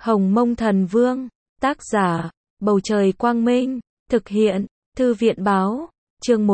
Hồng Mông Thần Vương, tác giả, Bầu Trời Quang Minh, thực hiện, Thư viện Báo, chương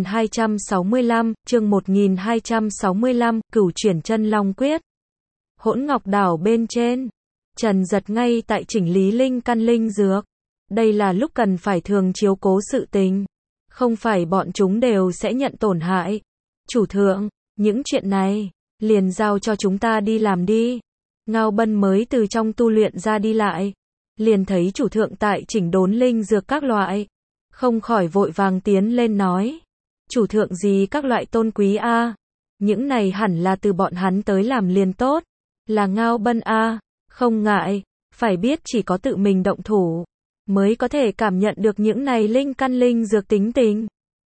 1265, Cửu Chuyển Chân Long Quyết. Hỗn Ngọc Đảo bên trên, Trần Giật ngay tại chỉnh lý linh căn linh dược. Đây là lúc cần phải thường chiếu cố sự tình, không phải bọn chúng đều sẽ nhận tổn hại. Chủ thượng, những chuyện này, liền giao cho chúng ta đi làm đi. Ngao Bân mới từ trong tu luyện ra đi lại, liền thấy chủ thượng tại chỉnh đốn linh dược các loại, không khỏi vội vàng tiến lên nói. Chủ thượng gì các loại tôn quý a, những này hẳn là từ bọn hắn tới làm liền tốt. Là Ngao Bân a, không ngại, phải biết chỉ có tự mình động thủ, mới có thể cảm nhận được những này linh căn linh dược tính tình,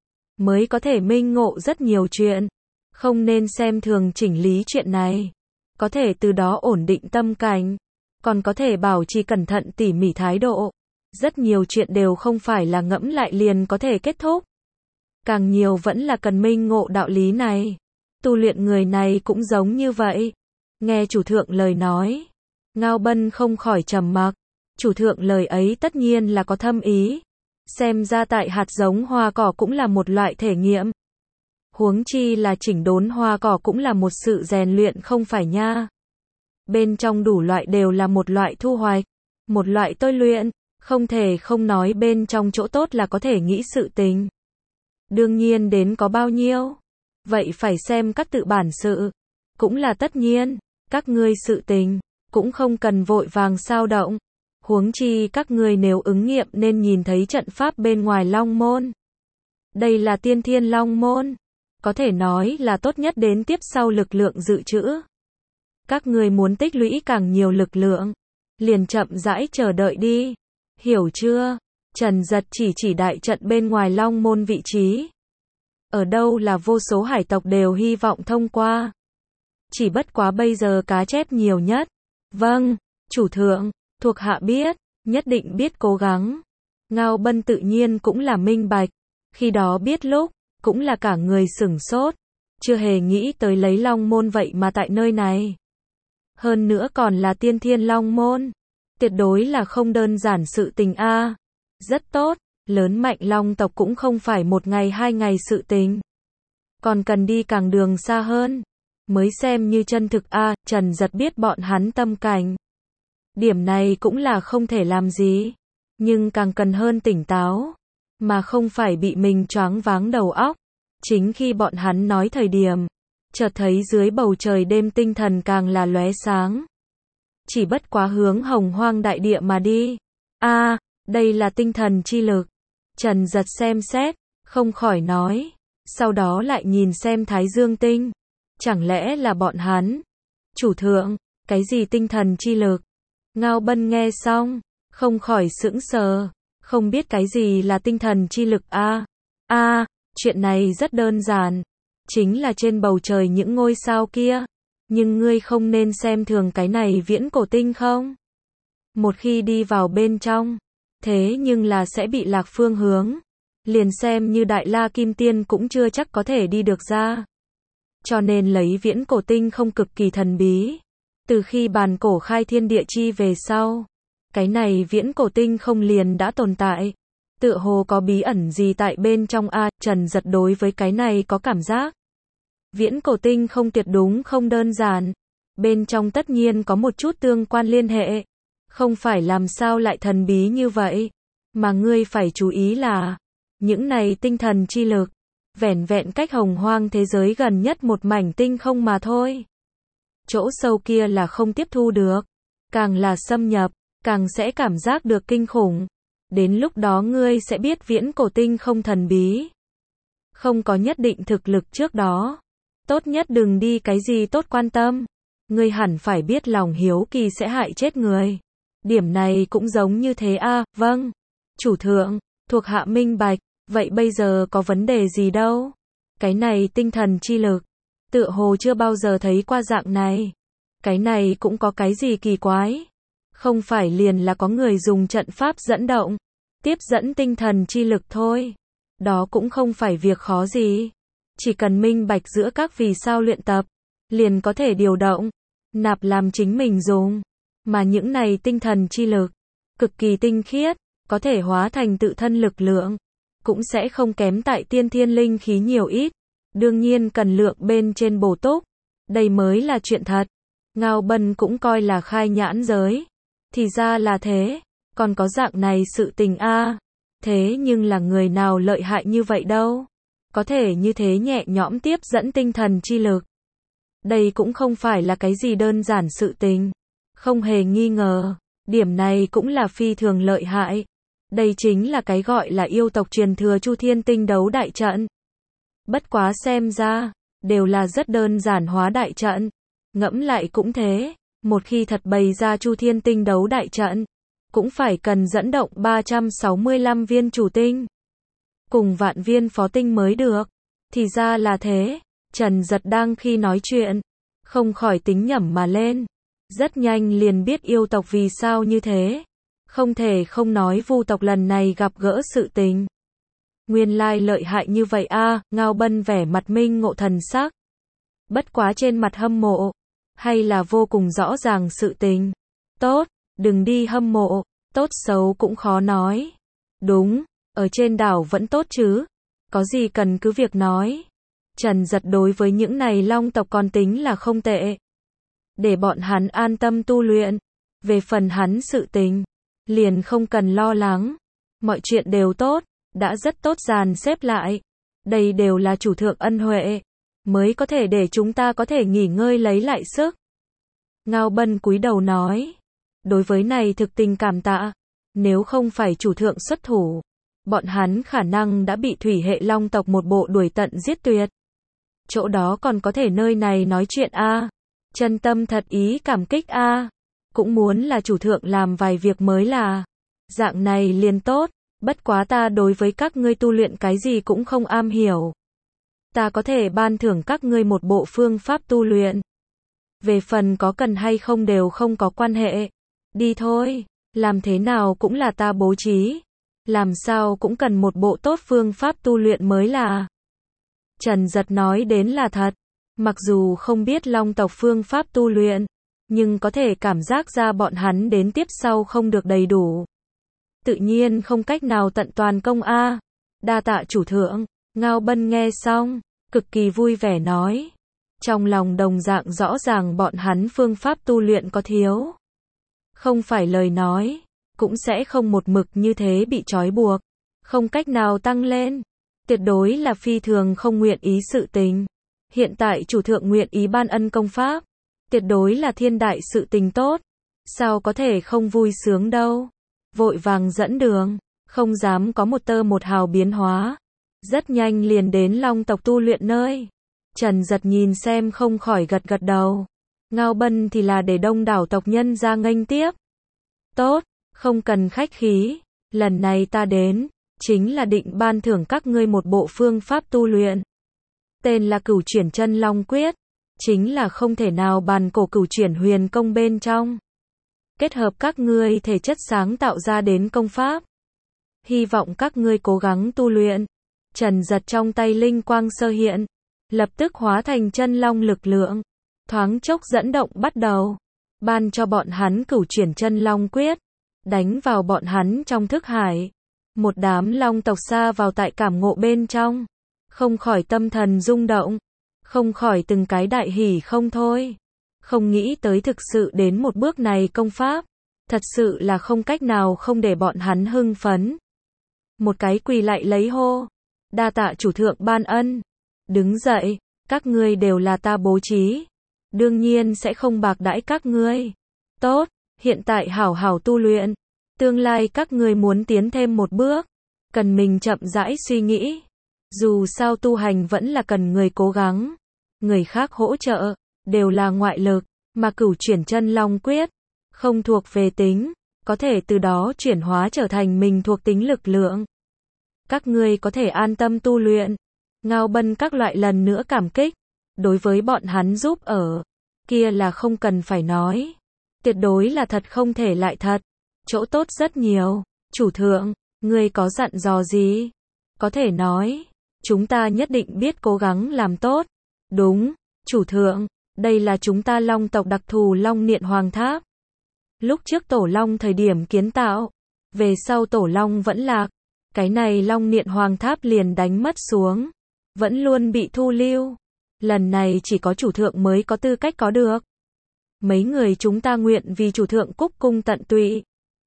mới có thể minh ngộ rất nhiều chuyện, không nên xem thường chỉnh lý chuyện này, có thể từ đó ổn định tâm cảnh, còn có thể bảo trì cẩn thận tỉ mỉ thái độ. Rất nhiều chuyện đều không phải là ngẫm lại liền có thể kết thúc, càng nhiều vẫn là cần minh ngộ đạo lý này. Tu luyện người này cũng giống như vậy. Nghe chủ thượng lời nói, Ngao Bân không khỏi trầm mặc. Chủ thượng lời ấy tất nhiên là có thâm ý. Xem ra tại hạt giống hoa cỏ cũng là một loại thể nghiệm. Huống chi là chỉnh đốn hoa cỏ cũng là một sự rèn luyện không phải nha. Bên trong đủ loại đều là một loại thu hoạch, một loại tôi luyện, không thể không nói bên trong chỗ tốt là có thể nghĩ sự tình. Đương nhiên đến có bao nhiêu, vậy phải xem các tự bản sự, cũng là tất nhiên, các ngươi sự tình, cũng không cần vội vàng sao động. Huống chi các ngươi nếu ứng nghiệm nên nhìn thấy trận pháp bên ngoài Long Môn. Đây là Tiên Thiên Long Môn, có thể nói là tốt nhất đến tiếp sau lực lượng dự trữ. Các ngươi muốn tích lũy càng nhiều lực lượng, liền chậm rãi chờ đợi đi, hiểu chưa? Trần Giật chỉ đại trận bên ngoài Long Môn vị trí. Ở đâu là vô số hải tộc đều hy vọng thông qua. Chỉ bất quá bây giờ cá chép nhiều nhất. Vâng, chủ thượng, thuộc hạ biết, nhất định biết cố gắng. Ngao Bân tự nhiên cũng là minh bạch, khi đó biết lúc, cũng là cả người sửng sốt, chưa hề nghĩ tới lấy Long Môn vậy mà tại nơi này. Hơn nữa còn là Tiên Thiên Long Môn, tuyệt đối là không đơn giản sự tình a. Rất tốt, lớn mạnh Long tộc cũng không phải một ngày hai ngày sự tình, còn cần đi càng đường xa hơn, mới xem như chân thực a. Trần Giật biết bọn hắn tâm cảnh, điểm này cũng là không thể làm gì, nhưng càng cần hơn tỉnh táo, mà không phải bị mình choáng váng đầu óc. Chính khi bọn hắn nói thời điểm, chợt thấy dưới bầu trời đêm tinh thần càng là lóe sáng. Chỉ bất quá hướng Hồng Hoang đại địa mà đi. A, đây là tinh thần chi lực. Trần Giật xem xét, không khỏi nói, sau đó lại nhìn xem Thái Dương tinh. Chẳng lẽ là bọn hắn? Chủ thượng, cái gì tinh thần chi lực? Ngao Bân nghe xong, không khỏi sững sờ, không biết cái gì là tinh thần chi lực a. Chuyện này rất đơn giản, chính là trên bầu trời những ngôi sao kia, nhưng ngươi không nên xem thường cái này viễn cổ tinh không? Một khi đi vào bên trong, thế nhưng là sẽ bị lạc phương hướng, liền xem như Đại La Kim Tiên cũng chưa chắc có thể đi được ra. Cho nên lấy viễn cổ tinh không cực kỳ thần bí. Từ khi bàn cổ khai thiên địa chi về sau, cái này viễn cổ tinh không liền đã tồn tại. Tựa hồ có bí ẩn gì tại bên trong a. Trần Giật đối với cái này có cảm giác. Viễn cổ tinh không tuyệt đúng không đơn giản. Bên trong tất nhiên có một chút tương quan liên hệ. Không phải làm sao lại thần bí như vậy. Mà ngươi phải chú ý là, những này tinh thần chi lực, vẻn vẹn cách Hồng Hoang thế giới gần nhất một mảnh tinh không mà thôi. Chỗ sâu kia là không tiếp thu được. Càng là xâm nhập, càng sẽ cảm giác được kinh khủng. Đến lúc đó ngươi sẽ biết viễn cổ tinh không thần bí. Không có nhất định thực lực trước đó, tốt nhất đừng đi cái gì tốt quan tâm. Ngươi hẳn phải biết lòng hiếu kỳ sẽ hại chết người. Điểm này cũng giống như thế a. Vâng, chủ thượng, thuộc hạ minh bạch. Vậy bây giờ có vấn đề gì đâu? Cái này tinh thần chi lực, tựa hồ chưa bao giờ thấy qua dạng này. Cái này cũng có cái gì kỳ quái? Không phải liền là có người dùng trận pháp dẫn động, tiếp dẫn tinh thần chi lực thôi. Đó cũng không phải việc khó gì. Chỉ cần minh bạch giữa các vì sao luyện tập, liền có thể điều động, nạp làm chính mình dùng. Mà những này tinh thần chi lực, cực kỳ tinh khiết, có thể hóa thành tự thân lực lượng, cũng sẽ không kém tại tiên thiên linh khí nhiều ít. Đương nhiên cần lượng bên trên bổ túc. Đây mới là chuyện thật. Ngao Bân cũng coi là khai nhãn giới. Thì ra là thế, còn có dạng này sự tình a. Thế nhưng là người nào lợi hại như vậy đâu? Có thể như thế nhẹ nhõm tiếp dẫn tinh thần chi lực. Đây cũng không phải là cái gì đơn giản sự tình. Không hề nghi ngờ, điểm này cũng là phi thường lợi hại. Đây chính là cái gọi là yêu tộc truyền thừa Chu Thiên Tinh đấu đại trận. Bất quá xem ra, đều là rất đơn giản hóa đại trận. Ngẫm lại cũng thế, một khi thật bày ra Chu Thiên Tinh đấu đại trận, cũng phải cần dẫn động 365 viên chủ tinh, cùng vạn viên phó tinh mới được. Thì ra là thế, Trần Giật đang khi nói chuyện, không khỏi tính nhẩm mà lên. Rất nhanh liền biết yêu tộc vì sao như thế. Không thể không nói Vu tộc lần này gặp gỡ sự tình. Nguyên lai lợi hại như vậy a. Ngao Bân vẻ mặt minh ngộ thần sắc. Bất quá trên mặt hâm mộ, hay là vô cùng rõ ràng sự tình. Tốt, đừng đi hâm mộ, tốt xấu cũng khó nói. Đúng, ở trên đảo vẫn tốt chứ, có gì cần cứ việc nói. Trần Giật đối với những này long tộc còn tính là không tệ. Để bọn hắn an tâm tu luyện. Về phần hắn sự tình, liền không cần lo lắng. Mọi chuyện đều tốt, đã rất tốt dàn xếp lại. Đây đều là chủ thượng ân huệ, mới có thể để chúng ta có thể nghỉ ngơi lấy lại sức. Ngao Bân cúi đầu nói. Đối với này thực tình cảm tạ. Nếu không phải chủ thượng xuất thủ, bọn hắn khả năng đã bị thủy hệ long tộc một bộ đuổi tận giết tuyệt. Chỗ đó còn có thể nơi này nói chuyện a. Chân tâm thật ý cảm kích a. Cũng muốn là chủ thượng làm vài việc mới là. Dạng này liền tốt, bất quá ta đối với các ngươi tu luyện cái gì cũng không am hiểu. Ta có thể ban thưởng các ngươi một bộ phương pháp tu luyện. Về phần có cần hay không đều không có quan hệ. Đi thôi, làm thế nào cũng là ta bố trí. Làm sao cũng cần một bộ tốt phương pháp tu luyện mới là. Trần Giật nói đến là thật. Mặc dù không biết long tộc phương pháp tu luyện, nhưng có thể cảm giác ra bọn hắn đến tiếp sau không được đầy đủ. Tự nhiên không cách nào tận toàn công a. Đa tạ chủ thượng. Ngao Bân nghe xong, cực kỳ vui vẻ nói. Trong lòng đồng dạng rõ ràng bọn hắn phương pháp tu luyện có thiếu. Không phải lời nói, cũng sẽ không một mực như thế bị trói buộc. Không cách nào tăng lên. Tuyệt đối là phi thường không nguyện ý sự tình. Hiện tại chủ thượng nguyện ý ban ân công pháp. Tuyệt đối là thiên đại sự tình tốt. Sao có thể không vui sướng đâu. Vội vàng dẫn đường, không dám có một tơ một hào biến hóa. Rất nhanh liền đến long tộc tu luyện nơi. Trần Giật nhìn xem không khỏi gật gật đầu. Ngao Bân thì là để đông đảo tộc nhân ra nghênh tiếp. Tốt, không cần khách khí. Lần này ta đến, chính là định ban thưởng các ngươi một bộ phương pháp tu luyện. Tên là Cửu Chuyển Chân Long Quyết. Chính là không thể nào bàn cổ cửu chuyển huyền công bên trong. Kết hợp các ngươi thể chất sáng tạo ra đến công pháp. Hy vọng các ngươi cố gắng tu luyện. Trần Giật trong tay linh quang sơ hiện, lập tức hóa thành chân long lực lượng. Thoáng chốc dẫn động bắt đầu. Ban cho bọn hắn Cửu Chuyển Chân Long Quyết. Đánh vào bọn hắn trong thức hải. Một đám long tộc xa vào tại cảm ngộ bên trong. Không khỏi tâm thần rung động. Không khỏi từng cái đại hỉ không thôi. Không nghĩ tới thực sự đến một bước này công pháp. Thật sự là không cách nào không để bọn hắn hưng phấn. Một cái quỳ lại lấy hô. Đa tạ chủ thượng ban ân. Đứng dậy, các ngươi đều là ta bố trí. Đương nhiên sẽ không bạc đãi các ngươi. Tốt, hiện tại hảo hảo tu luyện. Tương lai các ngươi muốn tiến thêm một bước. Cần mình chậm rãi suy nghĩ. Dù sao tu hành vẫn là cần người cố gắng. Người khác hỗ trợ, đều là ngoại lực. Mà Cửu Chuyển Chân Long Quyết, không thuộc về tính. Có thể từ đó chuyển hóa trở thành mình thuộc tính lực lượng. Các ngươi có thể an tâm tu luyện. Ngao Bân các loại lần nữa cảm kích. Đối với bọn hắn giúp ở. Kia là không cần phải nói. Tuyệt đối là thật không thể lại thật. Chỗ tốt rất nhiều. Chủ thượng, ngươi có dặn dò gì? Có thể nói. Chúng ta nhất định biết cố gắng làm tốt. Đúng, chủ thượng. Đây là chúng ta long tộc đặc thù Long Niệm Hoàng Tháp. Lúc trước Tổ Long thời điểm kiến tạo, về sau Tổ Long vẫn lạc, cái này Long Niệm Hoàng Tháp liền đánh mất xuống, vẫn luôn bị thu lưu. Lần này chỉ có chủ thượng mới có tư cách có được. Mấy người chúng ta nguyện vì chủ thượng cúc cung tận tụy.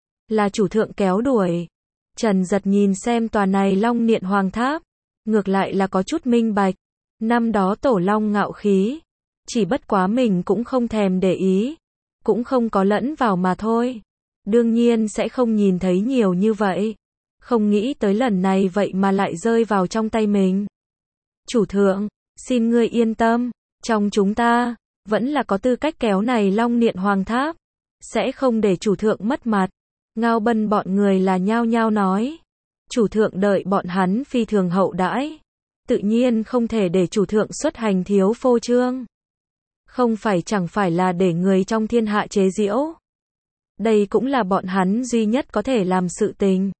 Là chủ thượng kéo đuổi. Trần Giật nhìn xem tòa này Long Niệm Hoàng Tháp, ngược lại là có chút minh bạch. Năm đó Tổ Long ngạo khí, chỉ bất quá mình cũng không thèm để ý, cũng không có lẫn vào mà thôi. Đương nhiên sẽ không nhìn thấy nhiều như vậy. Không nghĩ tới lần này vậy mà lại rơi vào trong tay mình. Chủ thượng, xin ngươi yên tâm, trong chúng ta, vẫn là có tư cách kéo này Long Niệm Hoàng Tháp, sẽ không để chủ thượng mất mặt. Ngao Bân bọn người là nhao nhao nói. Chủ thượng đợi bọn hắn phi thường hậu đãi, tự nhiên không thể để chủ thượng xuất hành thiếu phô trương. Không phải chẳng phải là để người trong thiên hạ chế giễu. Đây cũng là bọn hắn duy nhất có thể làm sự tình.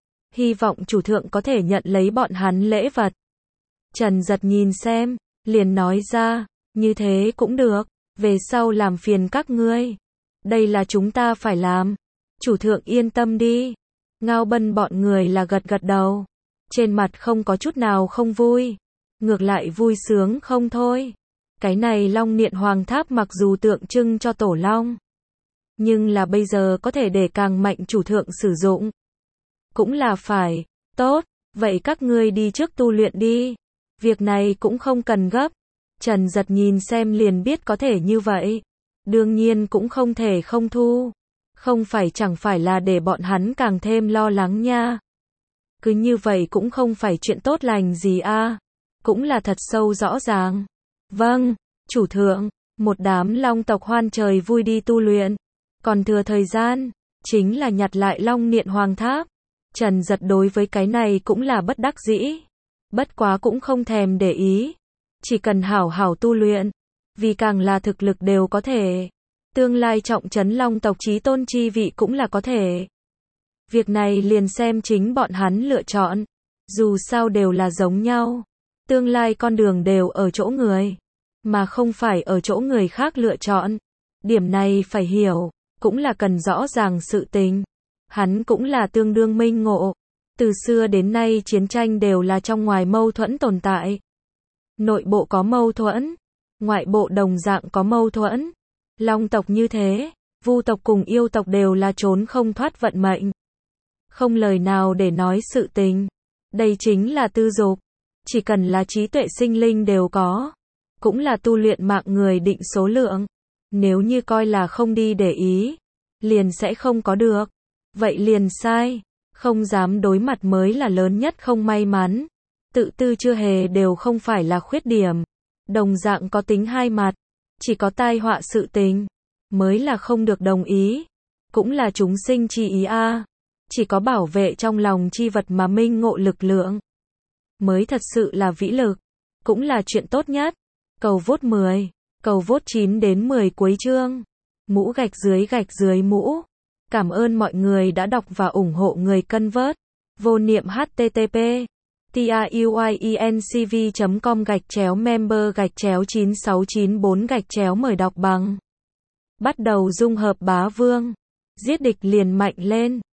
Hy vọng chủ thượng có thể nhận lấy bọn hắn lễ vật. Trần Giật nhìn xem, liền nói ra, như thế cũng được, về sau làm phiền các ngươi. Đây là chúng ta phải làm. Chủ thượng yên tâm đi. Ngao Bân bọn người là gật gật đầu. Trên mặt không có chút nào không vui. Ngược lại vui sướng không thôi. Cái này Long Niệm Hoàng Tháp mặc dù tượng trưng cho Tổ Long, nhưng là bây giờ có thể để càng mạnh chủ thượng sử dụng. Cũng là phải. Tốt, vậy các ngươi đi trước tu luyện đi. Việc này cũng không cần gấp. Trần Giật nhìn xem liền biết có thể như vậy. Đương nhiên cũng không thể không thu. Không phải chẳng phải là để bọn hắn càng thêm lo lắng nha. Cứ như vậy cũng không phải chuyện tốt lành gì a. Cũng là thật sâu rõ ràng. Vâng, chủ thượng, một đám long tộc hoan trời vui đi tu luyện. Còn thừa thời gian, chính là nhặt lại Long Niệm Hoàng Tháp. Trần Giật đối với cái này cũng là bất đắc dĩ. Bất quá cũng không thèm để ý. Chỉ cần hảo hảo tu luyện. Vì càng là thực lực đều có thể. Tương lai trọng trấn long tộc chí tôn chi vị cũng là có thể. Việc này liền xem chính bọn hắn lựa chọn. Dù sao đều là giống nhau. Tương lai con đường đều ở chỗ người. Mà không phải ở chỗ người khác lựa chọn. Điểm này phải hiểu. Cũng là cần rõ ràng sự tình. Hắn cũng là tương đương minh ngộ. Từ xưa đến nay chiến tranh đều là trong ngoài mâu thuẫn tồn tại. Nội bộ có mâu thuẫn. Ngoại bộ đồng dạng có mâu thuẫn. Long tộc như thế, Vu tộc cùng yêu tộc đều là trốn không thoát vận mệnh. Không lời nào để nói sự tình. Đây chính là tư dục. Chỉ cần là trí tuệ sinh linh đều có. Cũng là tu luyện mạng người định số lượng. Nếu như coi là không đi để ý, liền sẽ không có được. Vậy liền sai. Không dám đối mặt mới là lớn nhất không may mắn. Tự tư chưa hề đều không phải là khuyết điểm. Đồng dạng có tính hai mặt. Chỉ có tai họa sự tình mới là không được đồng ý. Cũng là chúng sinh chi ý a. Chỉ có bảo vệ trong lòng chi vật mà minh ngộ lực lượng mới thật sự là vĩ lực. Cũng là chuyện tốt nhất. Cầu vote 10. Cầu vote 9 đến 10 cuối chương. Mũ gạch dưới mũ. Cảm ơn mọi người đã đọc và ủng hộ người cân vớt. Vô niệm http tiuyecom/member/9694 mời đọc bằng. Bắt đầu dung hợp bá vương. Giết địch liền mạnh lên.